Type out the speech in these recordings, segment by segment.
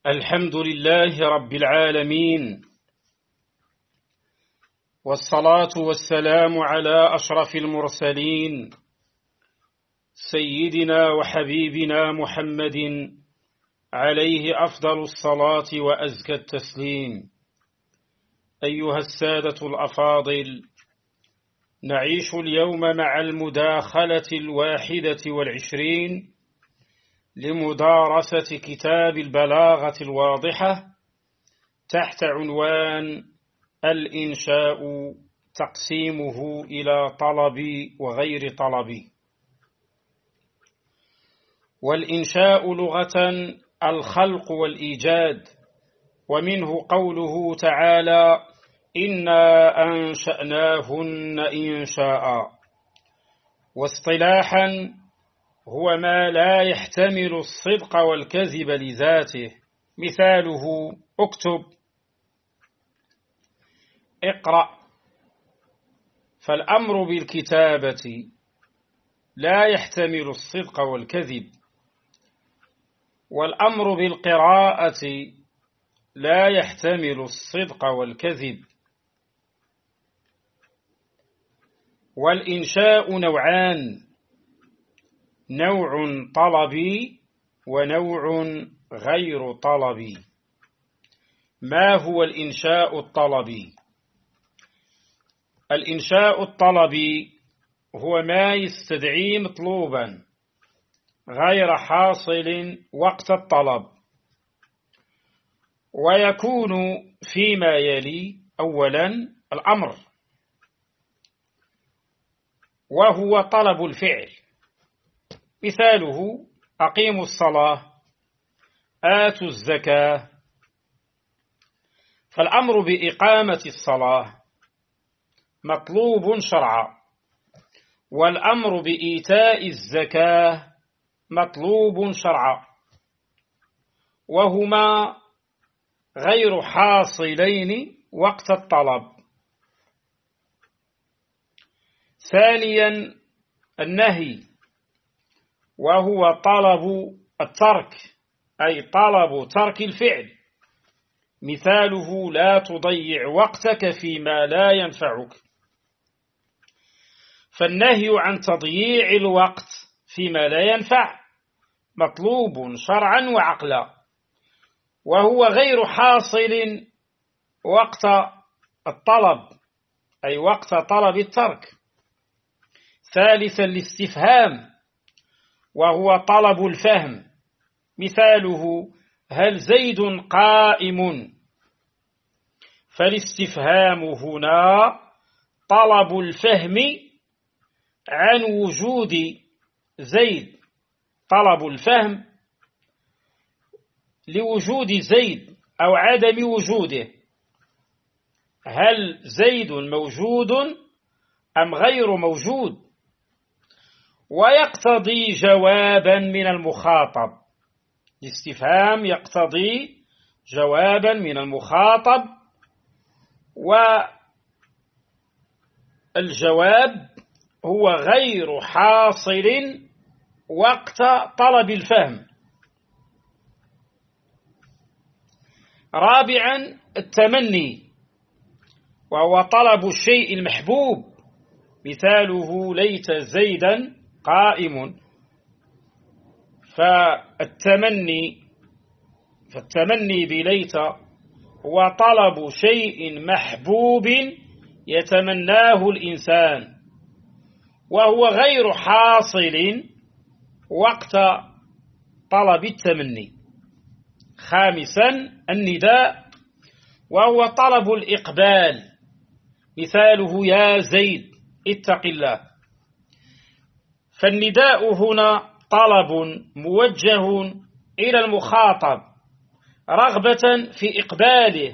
الحمد لله رب العالمين، والصلاة والسلام على أشرف المرسلين سيدنا وحبيبنا محمد عليه أفضل الصلاة وأزكى التسليم. أيها السادة الأفاضل، نعيش اليوم مع المداخلة 21 لمدارسة كتاب البلاغة الواضحة تحت عنوان الإنشاء، تقسيمه إلى طلب وغير طلب. والإنشاء لغة الخلق والإيجاد، ومنه قوله تعالى: إنا أنشأناهن إنشاء. واصطلاحا هو ما لا يحتمل الصدق والكذب لذاته، مثاله: اكتب، اقرأ. فالأمر بالكتابة لا يحتمل الصدق والكذب، والأمر بالقراءة لا يحتمل الصدق والكذب. والإنشاء نوعان: نوع طلبي ونوع غير طلبي. ما هو الإنشاء الطلبي؟ الإنشاء الطلبي هو ما يستدعي مطلوبا غير حاصل وقت الطلب، ويكون فيما يلي: أولا الأمر، وهو طلب الفعل، مثاله: أقيموا الصلاة، آتوا الزكاة. فالأمر بإقامة الصلاة مطلوب شرعا، والأمر بإيتاء الزكاة مطلوب شرعا، وهما غير حاصلين وقت الطلب. ثانيا النهي، وهو طلب الترك، أي طلب ترك الفعل، مثاله: لا تضيع وقتك فيما لا ينفعك. فالنهي عن تضييع الوقت فيما لا ينفع مطلوب شرعا وعقلا، وهو غير حاصل وقت الطلب، أي وقت طلب الترك. ثالثا الاستفهام، وهو طلب الفهم، مثاله: هل زيد قائم؟ فالاستفهام هنا طلب الفهم عن وجود زيد، طلب الفهم لوجود زيد أو عدم وجوده. هل زيد موجود أم غير موجود؟ ويقتضي جوابا من المخاطب. الاستفهام يقتضي جوابا من المخاطب، والجواب هو غير حاصل وقت طلب الفهم. رابعا التمني، وهو طلب الشيء المحبوب، مثاله: ليت زيدا قائم. فالتمني بليت هو طلب شيء محبوب يتمناه الإنسان، وهو غير حاصل وقت طلب التمني. خامسا النداء، وهو طلب الإقبال، مثاله: يا زيد اتق الله. فالنداء هنا طلب موجه إلى المخاطب رغبة في إقباله،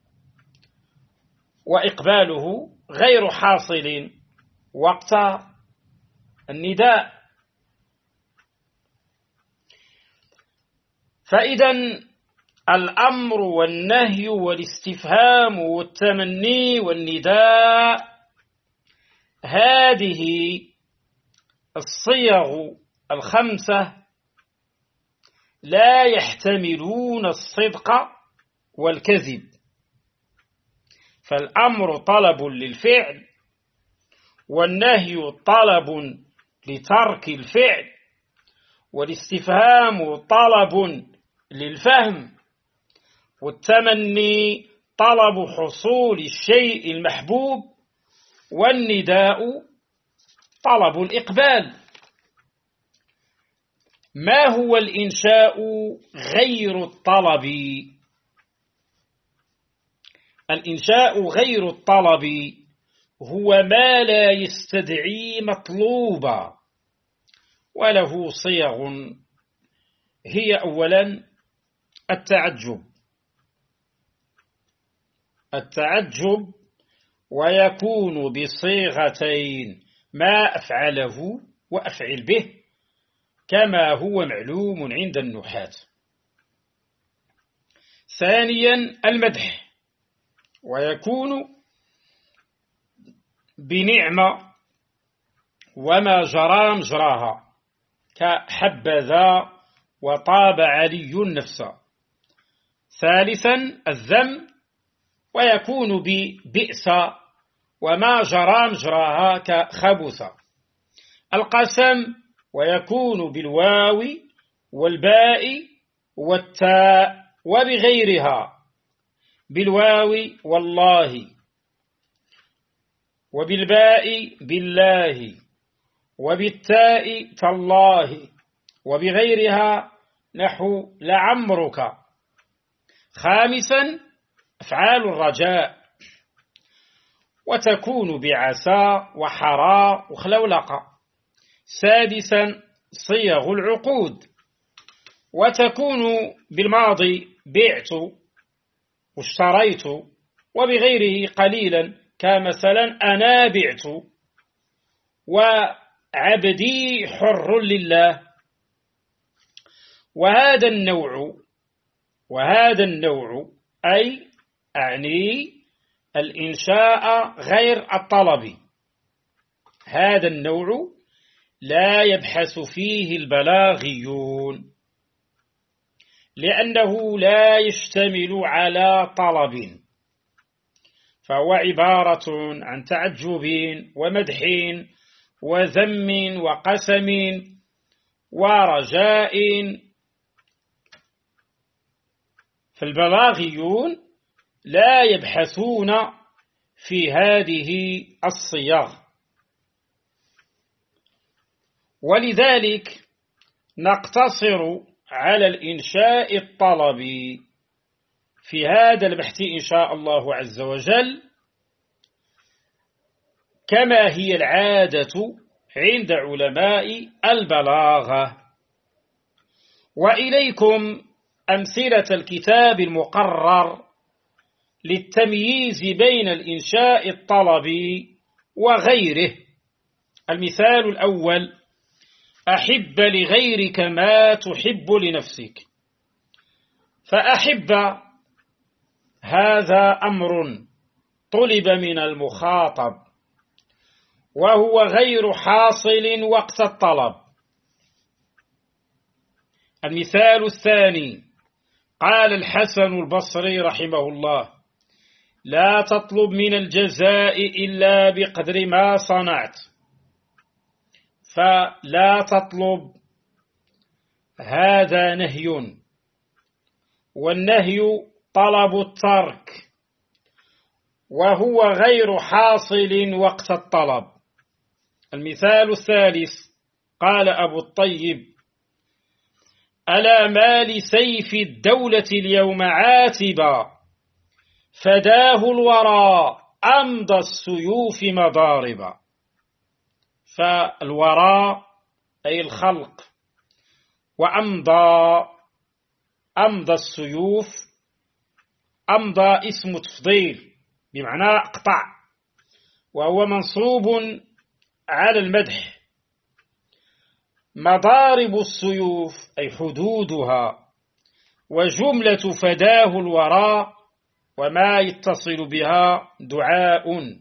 وإقباله غير حاصل وقت النداء. فإذا الأمر والنهي والاستفهام والتمني والنداء، هذه الصيغ الخمسة لا يحتملون الصدق والكذب، فالأمر طلب للفعل، والنهي طلب لترك الفعل، والاستفهام طلب للفهم، والتمني طلب حصول الشيء المحبوب، والنداء طلب الإقبال. ما هو الإنشاء غير الطلب؟ الإنشاء غير الطلب هو ما لا يستدعي مطلوبا، وله صيغ، هي أولا التعجب، ويكون بصيغتين: ما أفعله وأفعل به، كما هو معلوم عند النحاة. ثانيا المدح، ويكون بنعمة وما جرى مجراها، كحبذا وطاب علي النفس. ثالثا الذم، ويكون ببئس وما جرى مجراها، كخبث. القسم، ويكون بالواو والباء والتاء وبغيرها، بالواو والله، وبالباء بالله، وبالتاء تالله، وبغيرها نحو لعمرك. خامسا أفعال الرجاء، وتكون بعسى وحراء وخلولقة. سادسا صيغ العقود، وتكون بالماضي بعت واشتريت، وبغيره قليلا، كمثلا أنا بعت وعبدي حر لله. وهذا النوع أعني الإنشاء غير الطلب. هذا النوع لا يبحث فيه البلاغيون، لأنه لا يشتمل على طلب، فهو عبارة عن تعجب ومدح وذم وقسم ورجاء. فالبلاغيون لا يبحثون في هذه الصيغ، ولذلك نقتصر على الإنشاء الطلبي في هذا البحث إن شاء الله عز وجل، كما هي العادة عند علماء البلاغة. وإليكم أمثلة الكتاب المقرر للتمييز بين الإنشاء الطلبي وغيره. المثال الأول: أحب لغيرك ما تحب لنفسك. فأحب هذا أمر طلب من المخاطب، وهو غير حاصل وقت الطلب. المثال الثاني: قال الحسن البصري رحمه الله: لا تطلب من الجزاء إلا بقدر ما صنعت. فلا تطلب هذا نهي، والنهي طلب الترك، وهو غير حاصل وقت الطلب. المثال الثالث: قال أبو الطيب: ألا ما لسيف الدولة اليوم عاتبا، فداه الورى أمضى السيوف مضاربا. فالوراء أي الخلق، وأمضى السيوف، أمضى اسم تفضيل بمعنى اقطع، وهو منصوب على المدح. مضارب السيوف أي حدودها، وجملة فداه الوراء وما يتصل بها دعاء.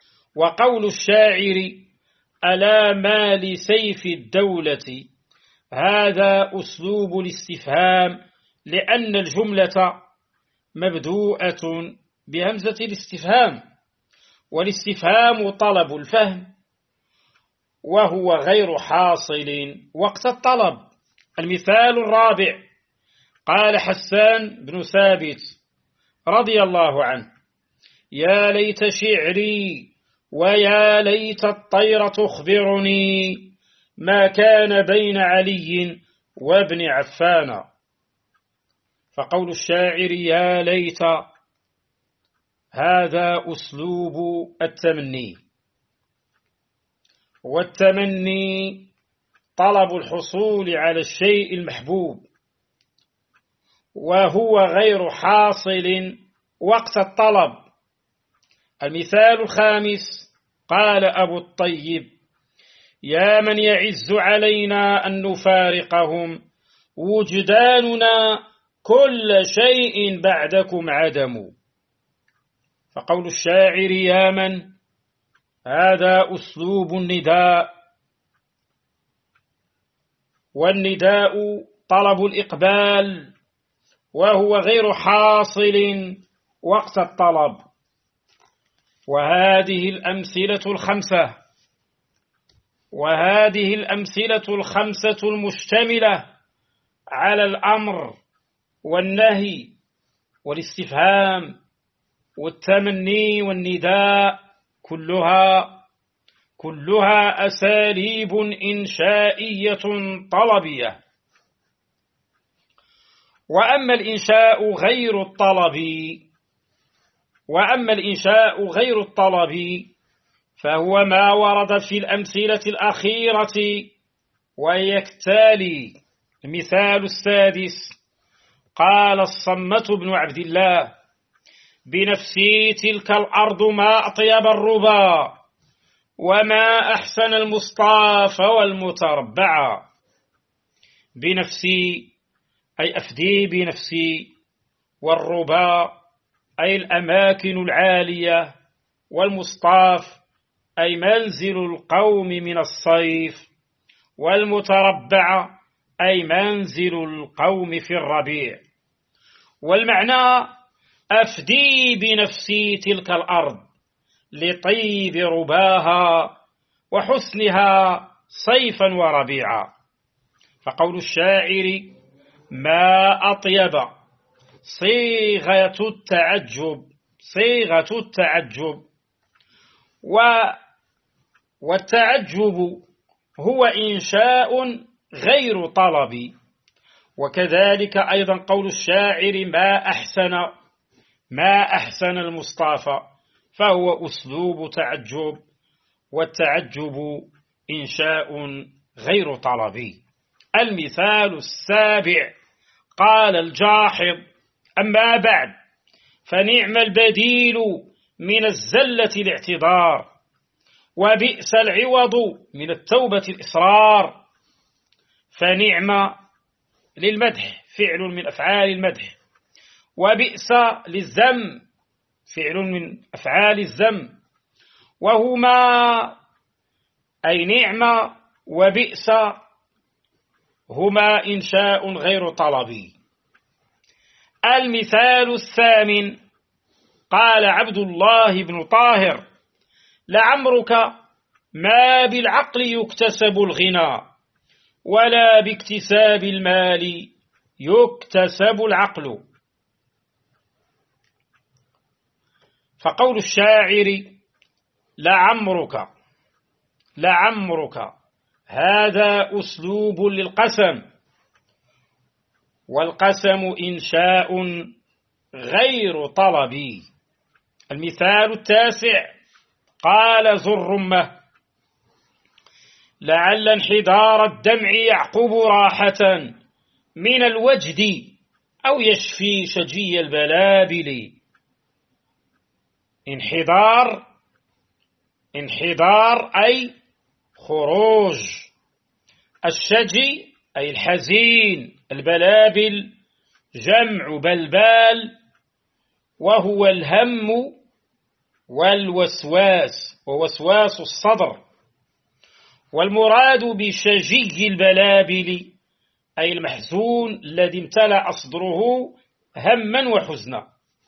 وقول الشاعر: ألا ما لسيف الدولة، هذا أسلوب الاستفهام، لأن الجملة مبدوءة بهمزة الاستفهام، والاستفهام طلب الفهم، وهو غير حاصل وقت الطلب. المثال الرابع: قال حسان بن ثابت رضي الله عنه: يا ليت شعري ويا ليت الطير تخبرني ما كان بين علي وابن عفان. فقول الشاعر يا ليت هذا أسلوب التمني، والتمني طلب الحصول على الشيء المحبوب، وهو غير حاصل وقت الطلب. المثال الخامس: قال أبو الطيب: يا من يعز علينا أن نفارقهم، وجداننا كل شيء بعدكم عدم. فقول الشاعر يا من هذا أسلوب النداء، والنداء طلب الإقبال، وهو غير حاصل وقت الطلب. وهذه الأمثلة الخمسة المشتملة على الأمر والنهي والاستفهام والتمني والنداء كلها أساليب إنشائية طلبية. وأما الإنشاء غير الطلب فهو ما ورد في الأمثلة الأخيرة ويكتالي. المثال السادس: قال الصمة بن عبد الله: بنفسي تلك الأرض ما أطيب الربا، وما أحسن المصطاف والمتربع. بنفسي أي أفدي بنفسي، والربا أي الأماكن العالية، والمصطاف أي منزل القوم من الصيف، والمتربع أي منزل القوم في الربيع. والمعنى أفدي بنفسي تلك الأرض لطيب رباها وحسنها صيفا وربيعا. فقول الشاعر ما أطيب صيغة التعجب، والتعجب هو إنشاء غير طلبي. وكذلك أيضا قول الشاعر ما أحسن المصطفى، فهو أسلوب تعجب، والتعجب إنشاء غير طلبي. المثال السابع: قال الجاحظ: أما بعد، فنعم البديل من الزلة الاعتذار، وبئس العوض من التوبة الإصرار. فنعم للمدح فعل من أفعال المدح، وبئس للذم فعل من أفعال الذم، وهما أي نعم وبئس هما إنشاء غير طلبي. المثال الثامن: قال عبد الله بن طاهر: لعمرك ما بالعقل يكتسب الغنى، ولا باكتساب المال يكتسب العقل. فقول الشاعر لعمرك هذا أسلوب للقسم، والقسم إنشاء غير طلبي. المثال التاسع: قال ذو الرمة: لعل انحدار الدمع يعقب راحة من الوجد، أو يشفي شجي البلابل. انحدار أي خروج، الشجي أي الحزين، البلابل جمع بلبال، وهو الهم والوسواس ووسواس الصدر. والمراد بشجي البلابل أي المحزون الذي امتلأ صدره هما وحزنا.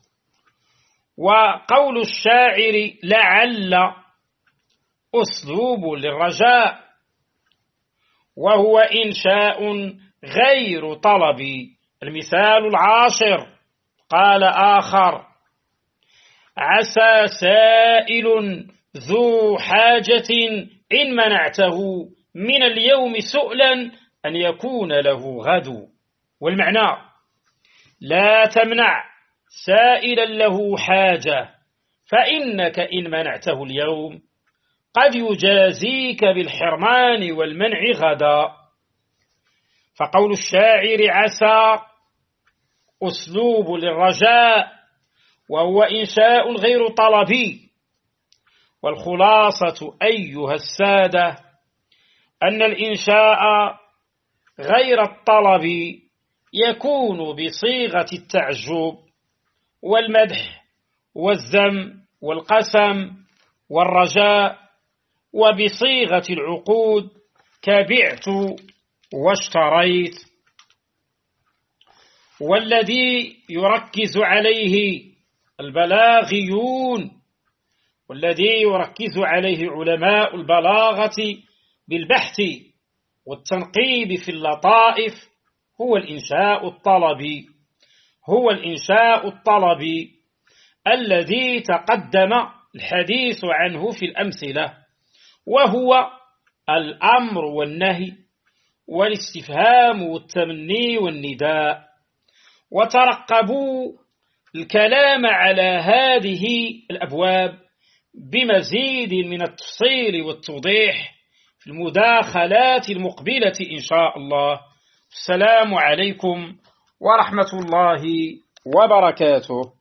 وقول الشاعر لعل أسلوب للرجاء، وهو إنشاء غير طلبي. المثال العاشر: قال آخر: عسى سائل ذو حاجة إن منعته من اليوم سؤلا أن يكون له غد. والمعنى: لا تمنع سائلا له حاجة، فإنك إن منعته اليوم قد يجازيك بالحرمان والمنع غدا. فقول الشاعر عسى أسلوب للرجاء، وهو إنشاء غير طلبي. والخلاصة أيها السادة أن الإنشاء غير الطلبي يكون بصيغة التعجب والمدح والذم والقسم والرجاء، وبصيغة العقود كبعت واشتريت. والذي يركز عليه البلاغيون، والذي يركز عليه علماء البلاغة بالبحث والتنقيب في اللطائف هو الإنشاء الطلبي، هو الإنشاء الطلبي الذي تقدم الحديث عنه في الأمثلة، وهو الأمر والنهي والاستفهام والتمني والنداء. وترقبوا الكلام على هذه الأبواب بمزيد من التفصيل والتوضيح في المداخلات المقبلة إن شاء الله. السلام عليكم ورحمة الله وبركاته.